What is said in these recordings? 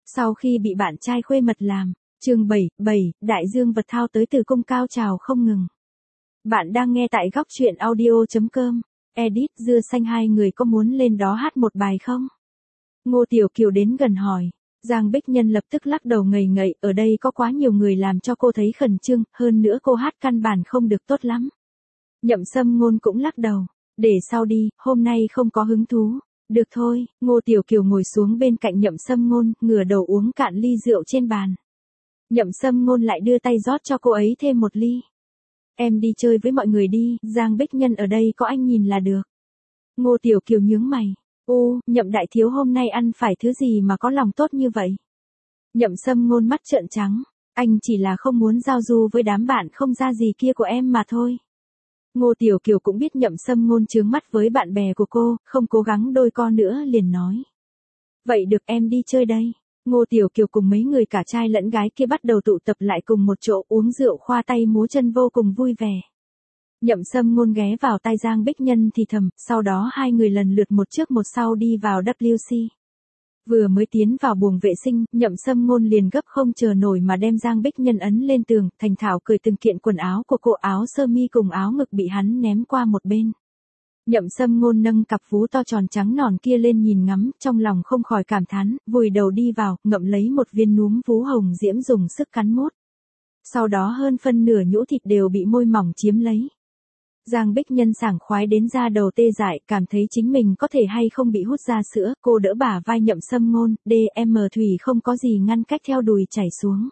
Sau khi bị bạn trai khuê mật làm, chương 7, đại dương vật thao tới từ cung cao trào không ngừng. Bạn đang nghe tại góc truyện audio.com. Edit dưa xanh, hai người có muốn lên đó hát một bài không? Ngô Tiểu Kiều đến gần hỏi. Giang Bích Nhân lập tức lắc đầu ngầy ngậy, ở đây có quá nhiều người làm cho cô thấy khẩn trương, hơn nữa cô hát căn bản không được tốt lắm. Nhậm Sâm Ngôn cũng lắc đầu. Để sau đi, hôm nay không có hứng thú. Được thôi, Ngô Tiểu Kiều ngồi xuống bên cạnh Nhậm Sâm Ngôn, ngửa đầu uống cạn ly rượu trên bàn. Nhậm Sâm Ngôn lại đưa tay rót cho cô ấy thêm một ly. Em đi chơi với mọi người đi, Giang Bích Nhân ở đây có anh nhìn là được. Ngô Tiểu Kiều nhướng mày. Nhậm đại thiếu hôm nay ăn phải thứ gì mà có lòng tốt như vậy? Nhậm Sâm Ngôn mắt trợn trắng. Anh chỉ là không muốn giao du với đám bạn không ra gì kia của em mà thôi. Ngô Tiểu Kiều cũng biết Nhậm Sâm Ngôn chướng mắt với bạn bè của cô, không cố gắng đôi co nữa liền nói. Vậy được, em đi chơi đây. Ngô Tiểu Kiều cùng mấy người cả trai lẫn gái kia bắt đầu tụ tập lại cùng một chỗ uống rượu khoa tay múa chân vô cùng vui vẻ. Nhậm Sâm Ngôn ghé vào tai Giang Bích Nhân thì thầm, sau đó hai người lần lượt một trước một sau đi vào WC. Vừa mới tiến vào buồng vệ sinh, Nhậm Sâm Ngôn liền gấp không chờ nổi mà đem Giang Bích Nhân ấn lên tường, thành thạo cởi từng kiện quần áo của cô, áo sơ mi cùng áo ngực bị hắn ném qua một bên. Nhậm Sâm Ngôn nâng cặp vú to tròn trắng nõn kia lên nhìn ngắm, trong lòng không khỏi cảm thán, vùi đầu đi vào, ngậm lấy một viên núm vú hồng diễm dùng sức cắn mút. Sau đó hơn phân nửa nhũ thịt đều bị môi mỏng chiếm lấy. Giang Bích Nhân sảng khoái đến da đầu tê dại, cảm thấy chính mình có thể hay không bị hút ra sữa, cô đỡ bả vai Nhậm Sâm Ngôn, DM thủy không có gì ngăn cách theo đùi chảy xuống.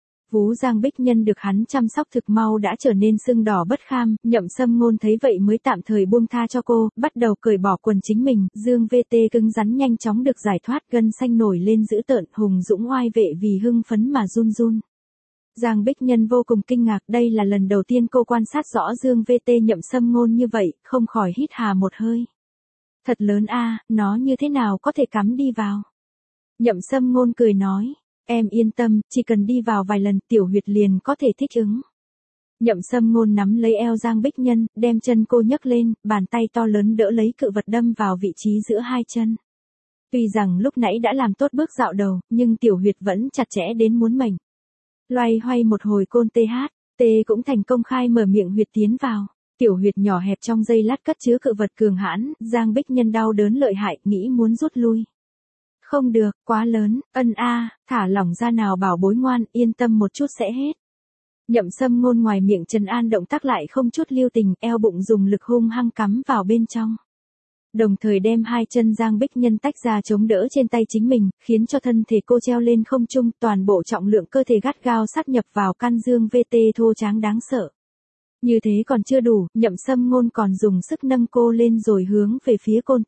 Vú Giang Bích Nhân được hắn chăm sóc thực mau đã trở nên sưng đỏ bất kham, Nhậm Sâm Ngôn thấy vậy mới tạm thời buông tha cho cô, bắt đầu cởi bỏ quần chính mình, dương VT cứng rắn nhanh chóng được giải thoát, gân xanh nổi lên dữ tợn, hùng dũng oai vệ vì hưng phấn mà run run. Giang Bích Nhân vô cùng kinh ngạc, đây là lần đầu tiên cô quan sát rõ dương VT Nhậm Sâm Ngôn như vậy, không khỏi hít hà một hơi. Thật lớn a, nó như thế nào có thể cắm đi vào? Nhậm Sâm Ngôn cười nói, em yên tâm, chỉ cần đi vào vài lần tiểu huyệt liền có thể thích ứng. Nhậm Sâm Ngôn nắm lấy eo Giang Bích Nhân, đem chân cô nhấc lên, bàn tay to lớn đỡ lấy cự vật đâm vào vị trí giữa hai chân. Tuy rằng lúc nãy đã làm tốt bước dạo đầu, nhưng tiểu huyệt vẫn chặt chẽ đến muốn mệnh. Loay hoay một hồi côn TH, cũng thành công khai mở miệng huyệt tiến vào. Tiểu huyệt nhỏ hẹp trong giây lát cất chứa cự vật cường hãn, Giang Bích Nhân đau đớn lợi hại, nghĩ muốn rút lui. Không được, quá lớn, thả lỏng ra nào bảo bối ngoan, yên tâm một chút sẽ hết. Nhậm Sâm Ngôn ngoài miệng trấn an động tác lại không chút lưu tình, eo bụng dùng lực hung hăng cắm vào bên trong. Đồng thời đem hai chân Giang Bích Nhân tách ra chống đỡ trên tay chính mình, khiến cho thân thể cô treo lên không trung, toàn bộ trọng lượng cơ thể gắt gao sát nhập vào căn dương VT thô tráng đáng sợ. Như thế còn chưa đủ, Nhậm Sâm Ngôn còn dùng sức nâng cô lên rồi hướng về phía côn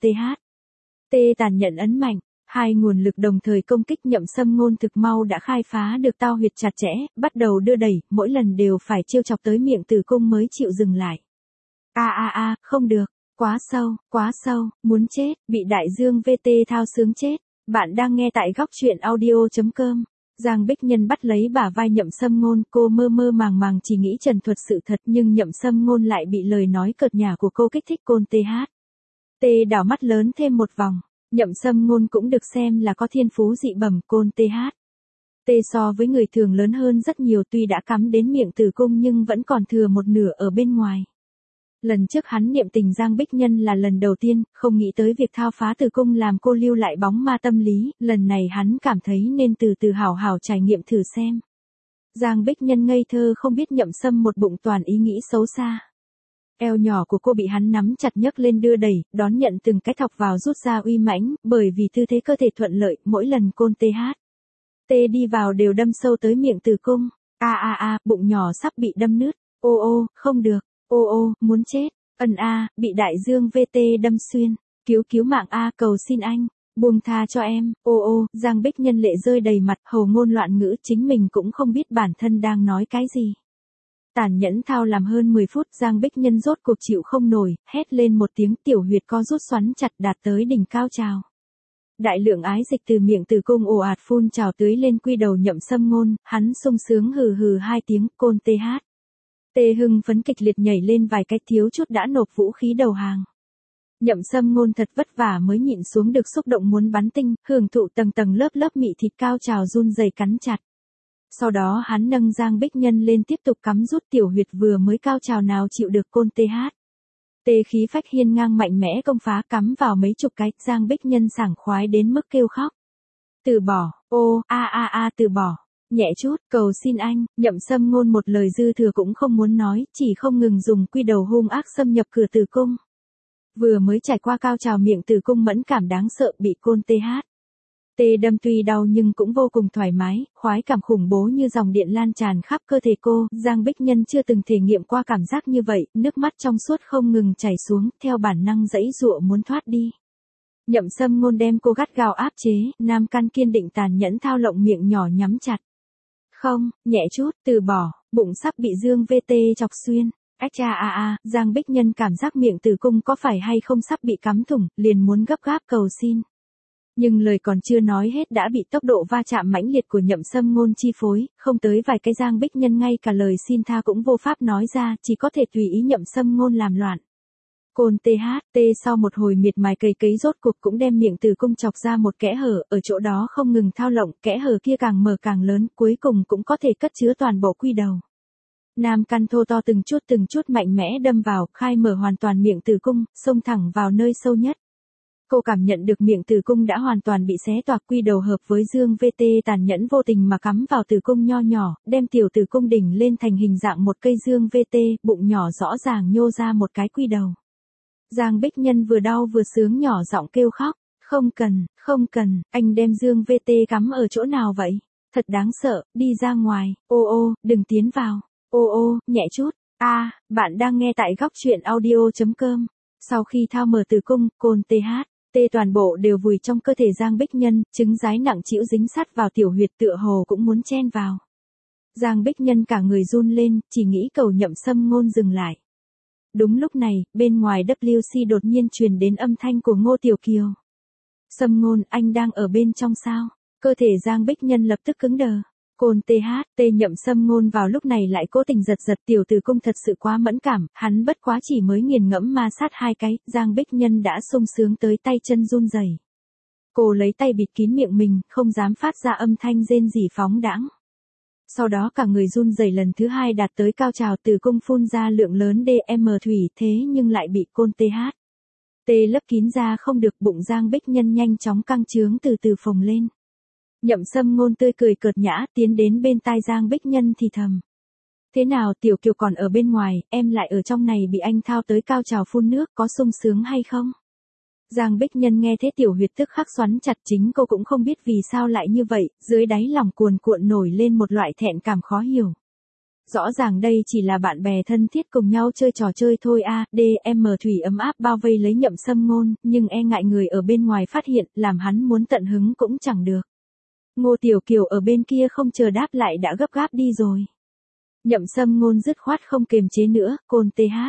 TH. Tàn nhẫn ấn mạnh, hai nguồn lực đồng thời công kích, Nhậm Sâm Ngôn thực mau đã khai phá được tao huyệt chặt chẽ, bắt đầu đưa đẩy, mỗi lần đều phải trêu chọc tới miệng tử cung mới chịu dừng lại. Không được. Quá sâu, muốn chết, bị đại dương VT thao sướng chết. Bạn đang nghe tại góc truyện audio.com. Giang Bích Nhân bắt lấy bả vai Nhậm Sâm Ngôn, cô mơ mơ màng màng chỉ nghĩ trần thuật sự thật, nhưng Nhậm Sâm Ngôn lại bị lời nói cợt nhả của cô kích thích côn TH. Đảo mắt lớn thêm một vòng. Nhậm Sâm Ngôn cũng được xem là có thiên phú dị bẩm, côn TH. So với người thường lớn hơn rất nhiều, tuy đã cắm đến miệng tử cung nhưng vẫn còn thừa một nửa ở bên ngoài. Lần trước hắn niệm tình Giang Bích Nhân là lần đầu tiên, không nghĩ tới việc thao phá tử cung làm cô lưu lại bóng ma tâm lý, lần này hắn cảm thấy nên từ từ hảo hảo trải nghiệm thử xem. Giang Bích Nhân ngây thơ không biết Nhậm Sâm một bụng toàn ý nghĩ xấu xa. Eo nhỏ của cô bị hắn nắm chặt nhấc lên đưa đẩy, đón nhận từng cái thọc vào rút ra uy mãnh, bởi vì tư thế cơ thể thuận lợi, mỗi lần côn TH. Đi vào đều đâm sâu tới miệng tử cung. Bụng nhỏ sắp bị đâm nứt. Không được. Muốn chết. Bị đại dương VT đâm xuyên. Cứu mạng cầu xin anh. Buông tha cho em. Giang Bích Nhân lệ rơi đầy mặt, hầu ngôn loạn ngữ, chính mình cũng không biết bản thân đang nói cái gì. Tàn nhẫn thao làm hơn 10 phút, Giang Bích Nhân rốt cuộc chịu không nổi, hét lên một tiếng, tiểu huyệt co rút xoắn chặt đạt tới đỉnh cao trào. Đại lượng ái dịch từ miệng tử cung ồ ạt phun trào tưới lên quy đầu Nhậm Sâm Ngôn, hắn sung sướng hừ hừ hai tiếng, côn TH. Hưng phấn kịch liệt nhảy lên vài cái, thiếu chút đã nộp vũ khí đầu hàng. Nhậm Sâm Ngôn thật vất vả mới nhịn xuống được xúc động muốn bắn tinh, hưởng thụ tầng tầng lớp lớp mị thịt cao trào run rẩy cắn chặt. Sau đó hắn nâng Giang Bích Nhân lên tiếp tục cắm rút tiểu huyệt vừa mới cao trào nào chịu được côn TH. Tê khí phách hiên ngang mạnh mẽ công phá cắm vào mấy chục cái, Giang Bích Nhân sảng khoái đến mức kêu khóc. Từ bỏ, ô, từ bỏ. Nhẹ chút, cầu xin anh, Nhậm Sâm Ngôn một lời dư thừa cũng không muốn nói, chỉ không ngừng dùng quy đầu hung ác xâm nhập cửa tử cung. Vừa mới trải qua cao trào miệng tử cung mẫn cảm đáng sợ bị côn TH. Tê đâm tuy đau nhưng cũng vô cùng thoải mái, khoái cảm khủng bố như dòng điện lan tràn khắp cơ thể cô, Giang Bích Nhân chưa từng thể nghiệm qua cảm giác như vậy, nước mắt trong suốt không ngừng chảy xuống, theo bản năng giãy giụa muốn thoát đi. Nhậm Sâm Ngôn đem cô gắt gao áp chế, nam căn kiên định tàn nhẫn thao lộng miệng nhỏ nhắm chặt. Không, nhẹ chút, từ bỏ, bụng sắp bị Dương VT chọc xuyên. Ách cha Giang Bích Nhân cảm giác miệng tử cung có phải hay không sắp bị cắm thủng, liền muốn gấp gáp cầu xin. Nhưng lời còn chưa nói hết đã bị tốc độ va chạm mãnh liệt của Nhậm Sâm Ngôn chi phối, không tới vài cái Giang Bích Nhân ngay cả lời xin tha cũng vô pháp nói ra, chỉ có thể tùy ý Nhậm Sâm Ngôn làm loạn. Côn TH sau một hồi miệt mài cày cấy rốt cuộc cũng đem miệng tử cung chọc ra một kẽ hở, ở chỗ đó không ngừng thao lộng, kẽ hở kia càng mở càng lớn, cuối cùng cũng có thể cất chứa toàn bộ quy đầu. Nam căn thô to từng chút mạnh mẽ đâm vào, khai mở hoàn toàn miệng tử cung, xông thẳng vào nơi sâu nhất. Cô cảm nhận được miệng tử cung đã hoàn toàn bị xé toạc, quy đầu hợp với Dương VT tàn nhẫn vô tình mà cắm vào tử cung nho nhỏ, đem tiểu tử cung đỉnh lên thành hình dạng một cây Dương VT, bụng nhỏ rõ ràng nhô ra một cái quy đầu. Giang Bích Nhân vừa đau vừa sướng nhỏ giọng kêu khóc, không cần, anh đem Dương VT cắm ở chỗ nào vậy? Thật đáng sợ, đi ra ngoài, đừng tiến vào, nhẹ chút, bạn đang nghe tại góc truyện audio.com. Sau khi thao mở tử cung, côn TH, toàn bộ đều vùi trong cơ thể Giang Bích Nhân, trứng giái nặng trĩu dính sát vào tiểu huyệt tựa hồ cũng muốn chen vào. Giang Bích Nhân cả người run lên, chỉ nghĩ cầu Nhậm Sâm Ngôn dừng lại. Đúng lúc này, bên ngoài WC đột nhiên truyền đến âm thanh của Ngô Tiểu Kiều. Sâm Ngôn, anh đang ở bên trong sao? Cơ thể Giang Bích Nhân lập tức cứng đờ. Côn TH, Nhậm Sâm Ngôn vào lúc này lại cố tình giật tiểu tử cung thật sự quá mẫn cảm, hắn bất quá chỉ mới nghiền ngẫm ma sát hai cái, Giang Bích Nhân đã sung sướng tới tay chân run rẩy. Cô lấy tay bịt kín miệng mình, không dám phát ra âm thanh rên rỉ phóng đãng. Sau đó cả người run rẩy lần thứ hai đạt tới cao trào, tử cung phun ra lượng lớn DM thủy, thế nhưng lại bị côn TH. Lấp kín ra không được, bụng Giang Bích Nhân nhanh chóng căng trướng từ từ phồng lên. Nhậm Sâm Ngôn tươi cười cợt nhã tiến đến bên tai Giang Bích Nhân thì thầm. Thế nào Tiểu Kiều còn ở bên ngoài, em lại ở trong này bị anh thao tới cao trào phun nước, có sung sướng hay không? Giang Bích Nhân nghe thế tiểu huyệt tức khắc xoắn chặt, chính cô cũng không biết vì sao lại như vậy, dưới đáy lòng cuồn cuộn nổi lên một loại thẹn cảm khó hiểu. Rõ ràng đây chỉ là bạn bè thân thiết cùng nhau chơi trò chơi thôi DM thủy ấm áp bao vây lấy Nhậm Sâm Ngôn, nhưng e ngại người ở bên ngoài phát hiện, làm hắn muốn tận hứng cũng chẳng được. Ngô Tiểu Kiều ở bên kia không chờ đáp lại đã gấp gáp đi rồi. Nhậm Sâm Ngôn dứt khoát không kiềm chế nữa, côn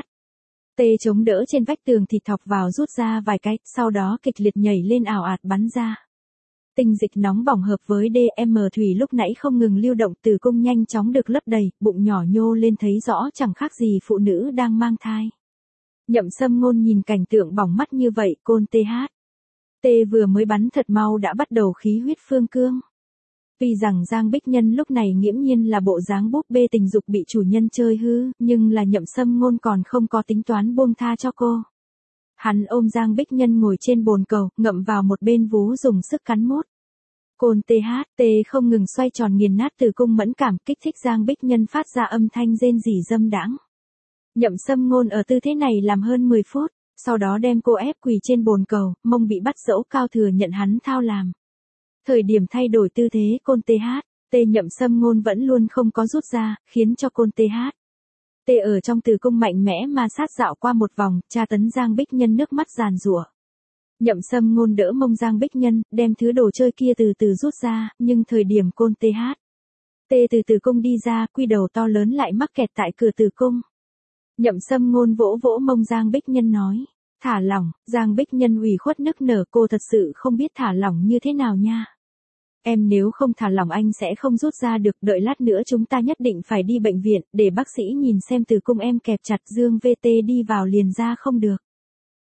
TH. Chống đỡ trên vách tường thịt thọc vào rút ra vài cái, sau đó kịch liệt nhảy lên ào ạt bắn ra. Tinh dịch nóng bỏng hợp với DM thủy lúc nãy không ngừng lưu động, tử cung nhanh chóng được lấp đầy, bụng nhỏ nhô lên thấy rõ chẳng khác gì phụ nữ đang mang thai. Nhậm Sâm Ngôn nhìn cảnh tượng bỏng mắt như vậy, côn TH. Vừa mới bắn thật mau đã bắt đầu khí huyết phương cương. Tuy rằng Giang Bích Nhân lúc này nghiễm nhiên là bộ dáng búp bê tình dục bị chủ nhân chơi hư, nhưng là Nhậm Sâm Ngôn còn không có tính toán buông tha cho cô. Hắn ôm Giang Bích Nhân ngồi trên bồn cầu, ngậm vào một bên vú dùng sức cắn mút. Côn TH, không ngừng xoay tròn nghiền nát tử cung mẫn cảm, kích thích Giang Bích Nhân phát ra âm thanh rên rỉ dâm đãng. Nhậm Sâm Ngôn ở tư thế này làm hơn 10 phút, sau đó đem cô ép quỳ trên bồn cầu, mông bị bắt dẫu cao thừa nhận hắn thao làm. Thời điểm thay đổi tư thế côn TH, Nhậm Sâm Ngôn vẫn luôn không có rút ra, khiến cho côn TH. Ở trong tử cung mạnh mẽ mà sát dạo qua một vòng, tra tấn Giang Bích Nhân nước mắt giàn giụa. Nhậm Sâm Ngôn đỡ mông Giang Bích Nhân, đem thứ đồ chơi kia từ từ rút ra, nhưng thời điểm côn TH. Từ tử cung đi ra, quy đầu to lớn lại mắc kẹt tại cửa tử cung. Nhậm Sâm Ngôn vỗ vỗ mông Giang Bích Nhân nói. Thả lỏng, Giang Bích Nhân ủy khuất nức nở, cô thật sự không biết thả lỏng như thế nào nha. Em nếu không thả lỏng anh sẽ không rút ra được, đợi lát nữa chúng ta nhất định phải đi bệnh viện, để bác sĩ nhìn xem tử cung em kẹp chặt, Dương VT đi vào liền ra không được.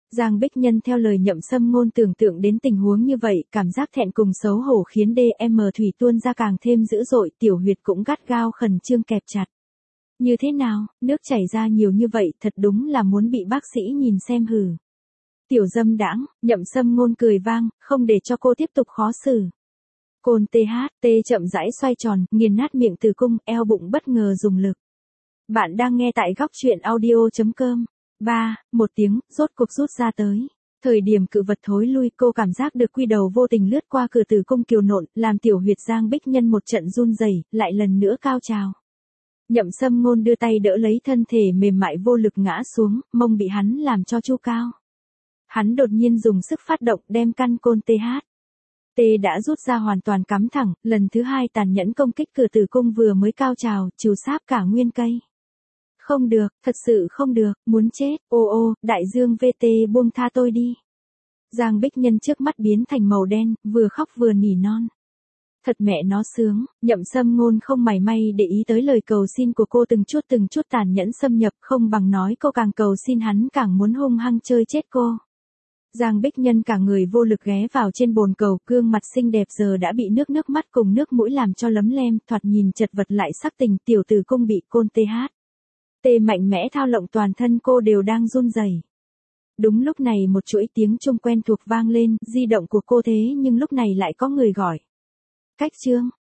Giang Bích Nhân theo lời Nhậm Sâm Ngôn tưởng tượng đến tình huống như vậy, cảm giác thẹn cùng xấu hổ khiến DM thủy tuôn ra càng thêm dữ dội, tiểu huyệt cũng gắt gao khẩn trương kẹp chặt. Như thế nào, nước chảy ra nhiều như vậy, thật đúng là muốn bị bác sĩ nhìn xem hử. Tiểu dâm đãng, Nhậm Sâm Ngôn cười vang, không để cho cô tiếp tục khó xử. Côn THT chậm rãi xoay tròn, nghiền nát miệng tử cung, eo bụng bất ngờ dùng lực. Bạn đang nghe tại góc truyện audio.com. Một tiếng, rốt cuộc rút ra tới. Thời điểm cự vật thối lui, cô cảm giác được quy đầu vô tình lướt qua cửa tử cung kiều nộn, làm tiểu huyệt Giang Bích Nhân một trận run rẩy, lại lần nữa cao trào. Nhậm Sâm Ngôn đưa tay đỡ lấy thân thể mềm mại vô lực ngã xuống, mông bị hắn làm cho chu cao. Hắn đột nhiên dùng sức phát động đem căn côn T đã rút ra hoàn toàn cắm thẳng, lần thứ hai tàn nhẫn công kích cửa tử cung vừa mới cao trào, trừ sáp cả nguyên cây. Không được, thật sự không được, muốn chết, ô, đại dương VT buông tha tôi đi. Giang Bích Nhân trước mắt biến thành màu đen, vừa khóc vừa nỉ non. Thật mẹ nó sướng, Nhậm Sâm Ngôn không mảy may để ý tới lời cầu xin của cô từng chút tàn nhẫn xâm nhập, không bằng nói cô càng cầu xin hắn càng muốn hung hăng chơi chết cô. Giang Bích Nhân cả người vô lực ghé vào trên bồn cầu, gương mặt xinh đẹp giờ đã bị nước mắt cùng nước mũi làm cho lấm lem, thoạt nhìn chật vật lại sắc tình, tiểu tử cung bị côn T mạnh mẽ thao lộng toàn thân cô đều đang run rẩy. Đúng lúc này một chuỗi tiếng chuông quen thuộc vang lên, di động của cô thế nhưng lúc này lại có người gọi. Cách chương,